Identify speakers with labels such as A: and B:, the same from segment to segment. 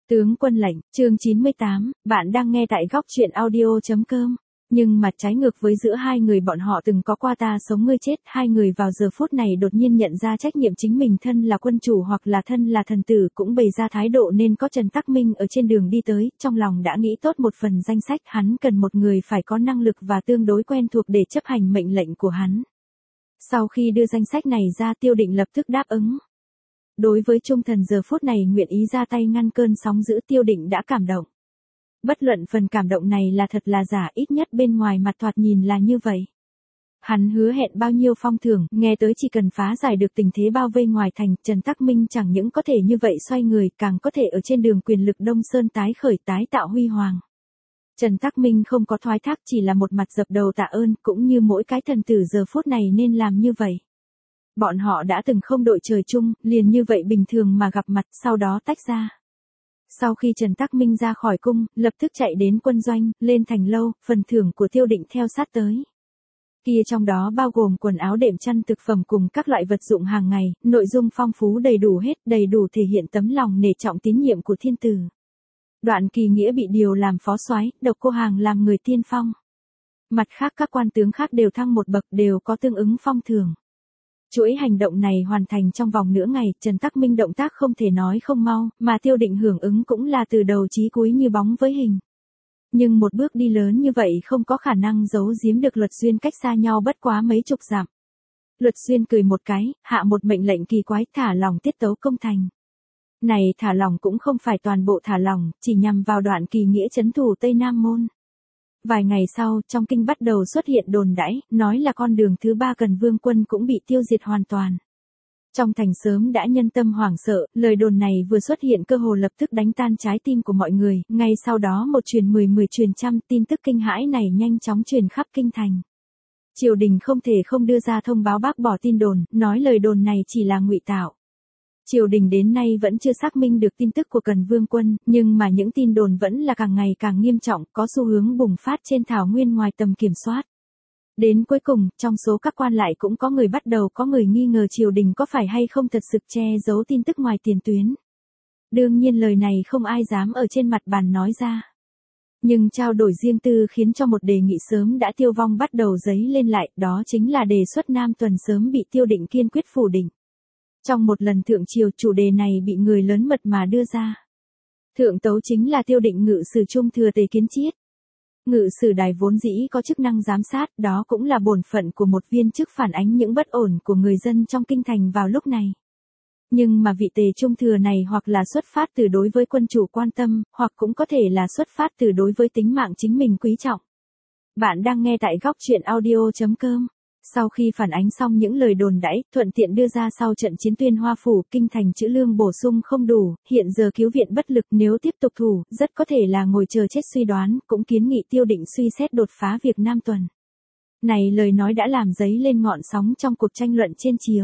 A: Tướng quân lệnh, chương 98, bạn đang nghe tại góc truyện audio.com. Nhưng mà trái ngược với giữa hai người bọn họ từng có qua ta sống ngươi chết, hai người vào giờ phút này đột nhiên nhận ra trách nhiệm chính mình thân là quân chủ hoặc là thân là thần tử cũng bày ra thái độ nên có Trần Tắc Minh ở trên đường đi tới, trong lòng đã nghĩ tốt một phần danh sách hắn cần một người phải có năng lực và tương đối quen thuộc để chấp hành mệnh lệnh của hắn. Sau khi đưa danh sách này ra Tiêu Định lập tức đáp ứng. Đối với trung thần giờ phút này nguyện ý ra tay ngăn cơn sóng dữ Tiêu Định đã cảm động. Bất luận phần cảm động này là thật là giả ít nhất bên ngoài mặt thoạt nhìn là như vậy. Hắn hứa hẹn bao nhiêu phong thưởng, nghe tới chỉ cần phá giải được tình thế bao vây ngoài thành, Trần Tắc Minh chẳng những có thể như vậy xoay người càng có thể ở trên đường quyền lực Đông Sơn tái khởi tái tạo huy hoàng. Trần Tắc Minh không có thoái thác chỉ là một mặt dập đầu tạ ơn cũng như mỗi cái thần tử giờ phút này nên làm như vậy. Bọn họ đã từng không đội trời chung, liền như vậy bình thường mà gặp mặt sau đó tách ra. Sau khi Trần Tắc Minh ra khỏi cung, lập tức chạy đến quân doanh, lên thành lâu, phần thưởng của Tiêu Định theo sát tới. Kia trong đó bao gồm quần áo đệm chăn thực phẩm cùng các loại vật dụng hàng ngày, nội dung phong phú đầy đủ hết, đầy đủ thể hiện tấm lòng nể trọng tín nhiệm của thiên tử. Đoạn Kỳ Nghĩa bị điều làm phó soái, Độc Cô Hàng làm người tiên phong. Mặt khác các quan tướng khác đều thăng một bậc đều có tương ứng phong thưởng. Chuỗi hành động này hoàn thành trong vòng nửa ngày, Trần Tắc Minh động tác không thể nói không mau, mà Tiêu Định hưởng ứng cũng là từ đầu chí cuối như bóng với hình. Nhưng một bước đi lớn như vậy không có khả năng giấu giếm được Luật Xuyên cách xa nhau bất quá mấy chục dặm. Luật Xuyên cười một cái, hạ một mệnh lệnh kỳ quái thả lỏng tiết tấu công thành. Này thả lỏng cũng không phải toàn bộ thả lỏng, chỉ nhằm vào Đoạn Kỳ Nghĩa trấn thủ Tây Nam Môn. Vài ngày sau, trong kinh bắt đầu xuất hiện đồn đãi, nói là con đường thứ ba Cần Vương quân cũng bị tiêu diệt hoàn toàn. Trong thành sớm đã nhân tâm hoảng sợ, lời đồn này vừa xuất hiện cơ hồ lập tức đánh tan trái tim của mọi người, ngay sau đó một truyền 10 truyền trăm tin tức kinh hãi này nhanh chóng truyền khắp kinh thành. Triều đình không thể không đưa ra thông báo bác bỏ tin đồn, nói lời đồn này chỉ là ngụy tạo. Triều đình đến nay vẫn chưa xác minh được tin tức của Cần Vương quân, nhưng mà những tin đồn vẫn là càng ngày càng nghiêm trọng, có xu hướng bùng phát trên thảo nguyên ngoài tầm kiểm soát. Đến cuối cùng, trong số các quan lại cũng có người bắt đầu có người nghi ngờ triều đình có phải hay không thật sự che giấu tin tức ngoài tiền tuyến. Đương nhiên lời này không ai dám ở trên mặt bàn nói ra. Nhưng trao đổi riêng tư khiến cho một đề nghị sớm đã tiêu vong bắt đầu dấy lên lại, đó chính là đề xuất Nam Tuần sớm bị Tiêu Định kiên quyết phủ định. Trong một lần thượng triều chủ đề này bị người lớn mật mà đưa ra. Thượng tấu chính là Tiêu Định ngự sử trung thừa Tề Kiến Chiết. Ngự sử đài vốn dĩ có chức năng giám sát, đó cũng là bổn phận của một viên chức phản ánh những bất ổn của người dân trong kinh thành vào lúc này. Nhưng mà vị Tề trung thừa này hoặc là xuất phát từ đối với quân chủ quan tâm, hoặc cũng có thể là xuất phát từ đối với tính mạng chính mình quý trọng. Bạn đang nghe tại góc truyện audio.com. Sau khi phản ánh xong những lời đồn đãi, thuận tiện đưa ra sau trận chiến Tuyên Hoa phủ, kinh thành trữ lương bổ sung không đủ, hiện giờ cứu viện bất lực nếu tiếp tục thủ, rất có thể là ngồi chờ chết suy đoán, cũng kiến nghị Tiêu Định suy xét đột phá việc Nam Tuần. Này lời nói đã làm dấy lên ngọn sóng trong cuộc tranh luận trên triều.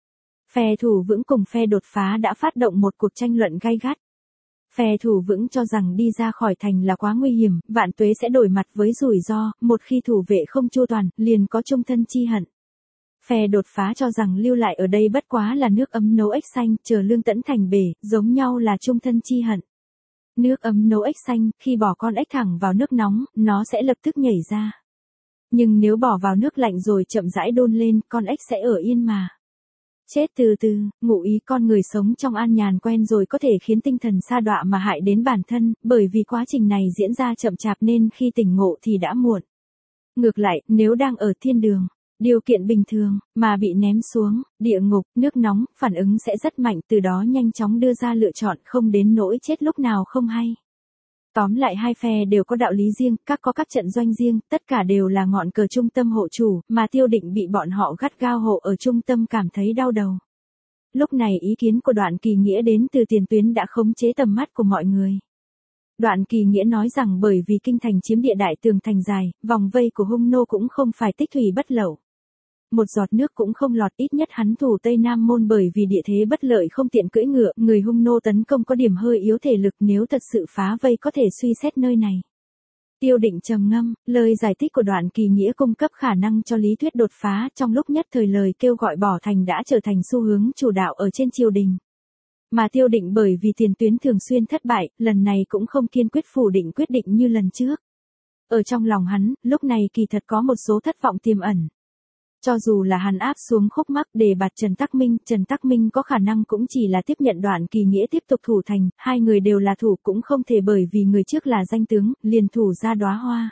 A: Phe thủ vững cùng phe đột phá đã phát động một cuộc tranh luận gay gắt. Phe thủ vững cho rằng đi ra khỏi thành là quá nguy hiểm, vạn tuế sẽ đổi mặt với rủi ro, một khi thủ vệ không chu toàn, liền có chung thân chi hận. Phe đột phá cho rằng lưu lại ở đây bất quá là nước ấm nấu ếch xanh, chờ lương tẫn thành bể, giống nhau là chung thân chi hận. Nước ấm nấu ếch xanh, khi bỏ con ếch thẳng vào nước nóng, nó sẽ lập tức nhảy ra. Nhưng nếu bỏ vào nước lạnh rồi chậm rãi đun lên, con ếch sẽ ở yên mà. Chết từ từ, ngụ ý con người sống trong an nhàn quen rồi có thể khiến tinh thần sa đọa mà hại đến bản thân, bởi vì quá trình này diễn ra chậm chạp nên khi tỉnh ngộ thì đã muộn. Ngược lại, nếu đang ở thiên đường, điều kiện bình thường, mà bị ném xuống, địa ngục, nước nóng, phản ứng sẽ rất mạnh từ đó nhanh chóng đưa ra lựa chọn không đến nỗi chết lúc nào không hay. Tóm lại hai phe đều có đạo lý riêng, có các trận doanh riêng, tất cả đều là ngọn cờ trung tâm hộ chủ, mà Tiêu Định bị bọn họ gắt gao hộ ở trung tâm cảm thấy đau đầu. Lúc này ý kiến của Đoạn Kỳ Nghĩa đến từ tiền tuyến đã khống chế tầm mắt của mọi người. Đoạn Kỳ Nghĩa nói rằng bởi vì kinh thành chiếm địa đại tường thành dài, vòng vây của hung nô cũng không phải tích thủy bất lậu. Một giọt nước cũng không lọt, ít nhất hắn thủ Tây Nam Môn bởi vì địa thế bất lợi không tiện cưỡi ngựa, người hung nô tấn công có điểm hơi yếu thể lực, nếu thật sự phá vây có thể suy xét nơi này. Tiêu Định trầm ngâm, lời giải thích của Đoạn Kỳ Nghĩa cung cấp khả năng cho lý thuyết đột phá, trong lúc nhất thời lời kêu gọi bỏ thành đã trở thành xu hướng chủ đạo ở trên triều đình. Mà Tiêu Định bởi vì tiền tuyến thường xuyên thất bại, lần này cũng không kiên quyết phủ định quyết định như lần trước. Ở trong lòng hắn, lúc này kỳ thật có một số thất vọng tiềm ẩn. Cho dù là hắn áp xuống khúc mắc để bạt Trần Tắc Minh có khả năng cũng chỉ là tiếp nhận Đoạn Kỳ Nghĩa tiếp tục thủ thành, hai người đều là thủ cũng không thể bởi vì người trước là danh tướng, liền thủ ra đóa hoa.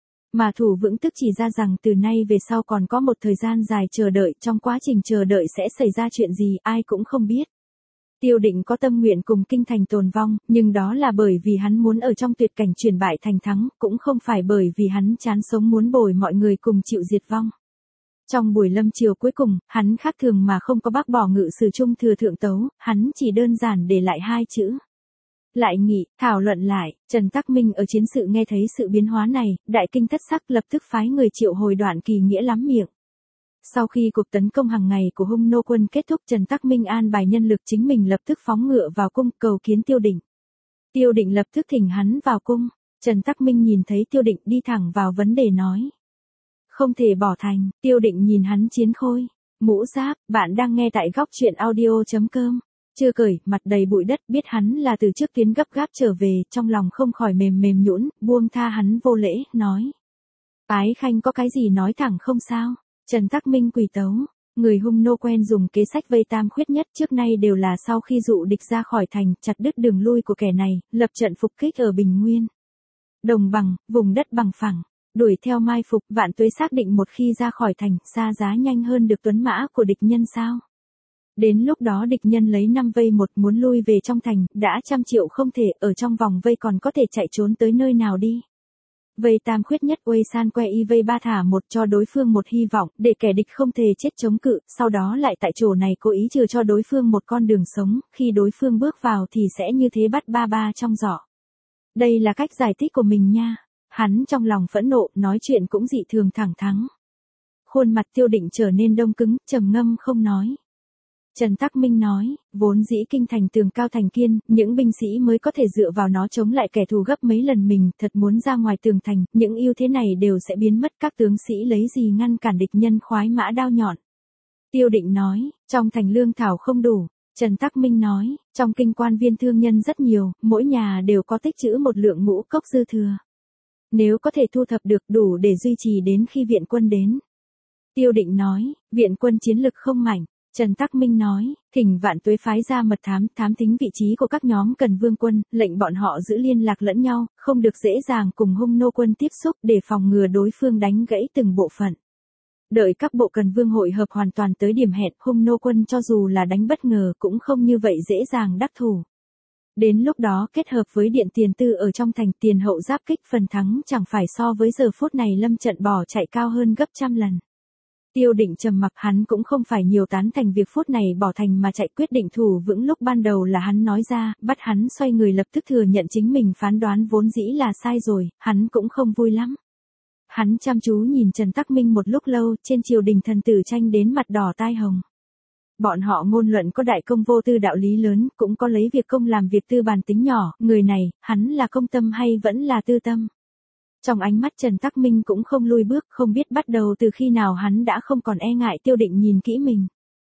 A: Mà thủ vững tức chỉ ra rằng từ nay về sau còn có một thời gian dài chờ đợi, trong quá trình chờ đợi sẽ xảy ra chuyện gì ai cũng không biết. Tiêu Định có tâm nguyện cùng kinh thành tồn vong, nhưng đó là bởi vì hắn muốn ở trong tuyệt cảnh chuyển bại thành thắng, cũng không phải bởi vì hắn chán sống muốn bồi mọi người cùng chịu diệt vong. Trong buổi lâm chiều cuối cùng, hắn khác thường mà không có bác bỏ ngự sử trung thừa thượng tấu, hắn chỉ đơn giản để lại hai chữ. Lại nghị, thảo luận lại, Trần Tắc Minh ở chiến sự nghe thấy sự biến hóa này, đại kinh thất sắc lập tức phái người triệu hồi Đoạn Kỳ Nghĩa lắm miệng. Sau khi cuộc tấn công hàng ngày của Hung nô quân kết thúc, Trần Tắc Minh an bài nhân lực chính mình lập tức phóng ngựa vào cung cầu kiến Tiêu Định. Tiêu Định lập tức thỉnh hắn vào cung, Trần Tắc Minh nhìn thấy Tiêu Định đi thẳng vào vấn đề nói. Không thể bỏ thành, Tiêu Định nhìn hắn chiến khôi, mũ giáp, bạn đang nghe tại góc truyện audio.com. Chưa cởi, mặt đầy bụi đất, biết hắn là từ trước tiến gấp gáp trở về, trong lòng không khỏi mềm nhũn, buông tha hắn vô lễ, nói. Ái khanh có cái gì nói thẳng không sao. Trần Tắc Minh quỳ tấu, người Hung nô quen dùng kế sách vây tam khuyết nhất trước nay đều là sau khi dụ địch ra khỏi thành, chặt đứt đường lui của kẻ này, lập trận phục kích ở Bình Nguyên. Đồng bằng, vùng đất bằng phẳng, đuổi theo mai phục, Vạn Tuế xác định một khi ra khỏi thành, xa giá nhanh hơn được tuấn mã của địch nhân sao. Đến lúc đó địch nhân lấy 5 vây 1 muốn lui về trong thành, đã 100 triệu không thể, ở trong vòng vây còn có thể chạy trốn tới nơi nào đi. Vây tam khuyết nhất uây san que y vây 3 thả 1 cho đối phương một hy vọng, để kẻ địch không thể chết chống cự, sau đó lại tại chỗ này cố ý trừ cho đối phương một con đường sống, khi đối phương bước vào thì sẽ như thế bắt ba trong giỏ. Đây là cách giải thích của mình nha. Hắn trong lòng phẫn nộ, nói chuyện cũng dị thường thẳng thắn. Khuôn mặt Tiêu Định trở nên đông cứng, trầm ngâm không nói. Trần Tắc Minh nói, vốn dĩ kinh thành tường cao thành kiên, những binh sĩ mới có thể dựa vào nó chống lại kẻ thù gấp mấy lần mình, thật muốn ra ngoài tường thành, những ưu thế này đều sẽ biến mất, các tướng sĩ lấy gì ngăn cản địch nhân khoái mã đao nhọn. Tiêu Định nói, trong thành lương thảo không đủ. Trần Tắc Minh nói, trong kinh quan viên thương nhân rất nhiều, mỗi nhà đều có tích trữ một lượng ngũ cốc dư thừa. Nếu có thể thu thập được đủ để duy trì đến khi viện quân đến. Tiêu Định nói, viện quân chiến lực không mạnh. Trần Tắc Minh nói, thỉnh Vạn Tuế phái ra mật thám thính vị trí của các nhóm cần vương quân, lệnh bọn họ giữ liên lạc lẫn nhau, không được dễ dàng cùng Hung nô quân tiếp xúc để phòng ngừa đối phương đánh gãy từng bộ phận. Đợi các bộ cần vương hội hợp hoàn toàn tới điểm hẹn, Hung nô quân cho dù là đánh bất ngờ cũng không như vậy dễ dàng đắc thủ. Đến lúc đó kết hợp với điện tiền tư ở trong thành, tiền hậu giáp kích, phần thắng chẳng phải so với giờ phút này lâm trận bỏ chạy cao hơn gấp 100 lần. Tiêu Định trầm mặc, hắn cũng không phải nhiều tán thành việc phút này bỏ thành mà chạy, quyết định thủ vững lúc ban đầu là hắn nói ra, bắt hắn xoay người lập tức thừa nhận chính mình phán đoán vốn dĩ là sai rồi, hắn cũng không vui lắm. Hắn chăm chú nhìn Trần Tắc Minh một lúc lâu, trên triều đình thần tử tranh đến mặt đỏ tai hồng. Bọn họ ngôn luận có đại công vô tư đạo lý lớn, cũng có lấy việc công làm việc tư bản tính nhỏ, người này, hắn là công tâm hay vẫn là tư tâm. Trong ánh mắt Trần Tắc Minh cũng không lùi bước, không biết bắt đầu từ khi nào hắn đã không còn e ngại Tiêu Định nhìn kỹ mình.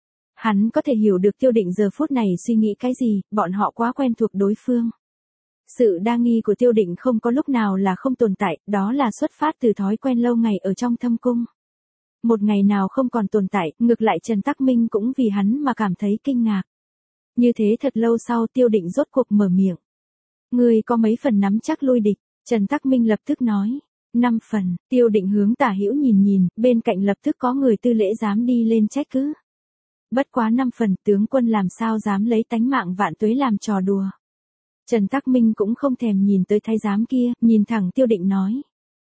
A: Hắn có thể hiểu được Tiêu Định giờ phút này suy nghĩ cái gì, bọn họ quá quen thuộc đối phương. Sự đa nghi của Tiêu Định không có lúc nào là không tồn tại, đó là xuất phát từ thói quen lâu ngày ở trong thâm cung. Một ngày nào không còn tồn tại, ngược lại Trần Tắc Minh cũng vì hắn mà cảm thấy kinh ngạc. Như thế thật lâu sau Tiêu Định rốt cuộc mở miệng. Ngươi có mấy phần nắm chắc lui địch? Trần Tắc Minh lập tức nói. 5 phần, Tiêu Định hướng tả hữu nhìn, bên cạnh lập tức có người tư lễ dám đi lên trách cứ. Bất quá 5 phần, tướng quân làm sao dám lấy tánh mạng Vạn Tuế làm trò đùa. Trần Tắc Minh cũng không thèm nhìn tới thái giám kia, nhìn thẳng Tiêu Định nói.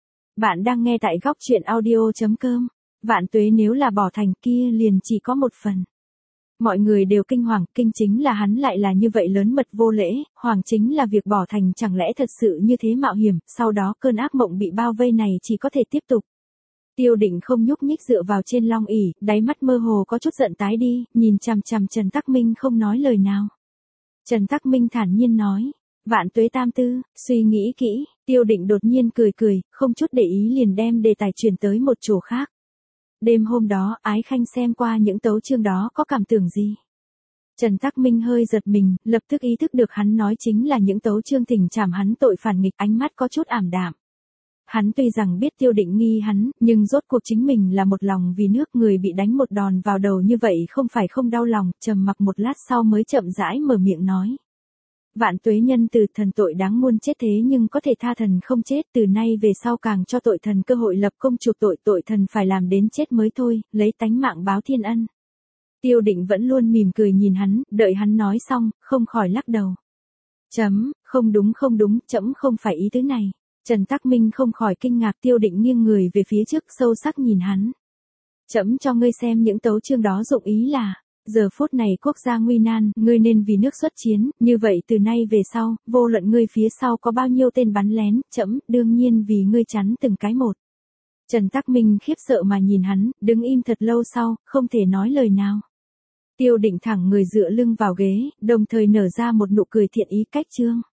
A: Bạn đang nghe tại góc truyện audio.com. Vạn Tuế nếu là bỏ thành kia liền chỉ có 1 phần. Mọi người đều kinh hoàng, kinh chính là hắn lại là như vậy lớn mật vô lễ, hoàng chính là việc bỏ thành chẳng lẽ thật sự như thế mạo hiểm, sau đó cơn ác mộng bị bao vây này chỉ có thể tiếp tục. Tiêu Định không nhúc nhích dựa vào trên long ỷ, đáy mắt mơ hồ có chút giận tái đi, nhìn chằm chằm Trần Tắc Minh không nói lời nào. Trần Tắc Minh thản nhiên nói, Vạn Tuế tam tư, suy nghĩ kỹ, Tiêu Định đột nhiên cười, không chút để ý liền đem đề tài chuyển tới một chỗ khác. Đêm hôm đó, Ái Khanh xem qua những tấu chương đó có cảm tưởng gì? Trần Tắc Minh hơi giật mình, lập tức ý thức được hắn nói chính là những tấu chương thỉnh trảm hắn tội phản nghịch, ánh mắt có chút ảm đạm. Hắn tuy rằng biết Tiêu Định nghi hắn, nhưng rốt cuộc chính mình là một lòng vì nước, người bị đánh một đòn vào đầu như vậy không phải không đau lòng, trầm mặc một lát sau mới chậm rãi mở miệng nói. Vạn tuế nhân từ, thần tội đáng muôn chết thế nhưng có thể tha thần không chết, từ nay về sau càng cho tội thần cơ hội lập công chuộc tội, tội thần phải làm đến chết mới thôi, lấy tánh mạng báo thiên ân. Tiêu Định vẫn luôn mỉm cười nhìn hắn, đợi hắn nói xong, không khỏi lắc đầu. Không đúng, trẫm không phải ý tứ này. Trần Tắc Minh không khỏi kinh ngạc. Tiêu Định nghiêng người về phía trước sâu sắc nhìn hắn. Trẫm cho ngươi xem những tấu chương đó dụng ý là, giờ phút này quốc gia nguy nan, ngươi nên vì nước xuất chiến, như vậy từ nay về sau, vô luận ngươi phía sau có bao nhiêu tên bắn lén, trẫm đương nhiên vì ngươi chắn từng cái một. Trần Tắc Minh khiếp sợ mà nhìn hắn, đứng im thật lâu sau, không thể nói lời nào. Tiêu Định thẳng người dựa lưng vào ghế, đồng thời nở ra một nụ cười thiện ý. Cách chương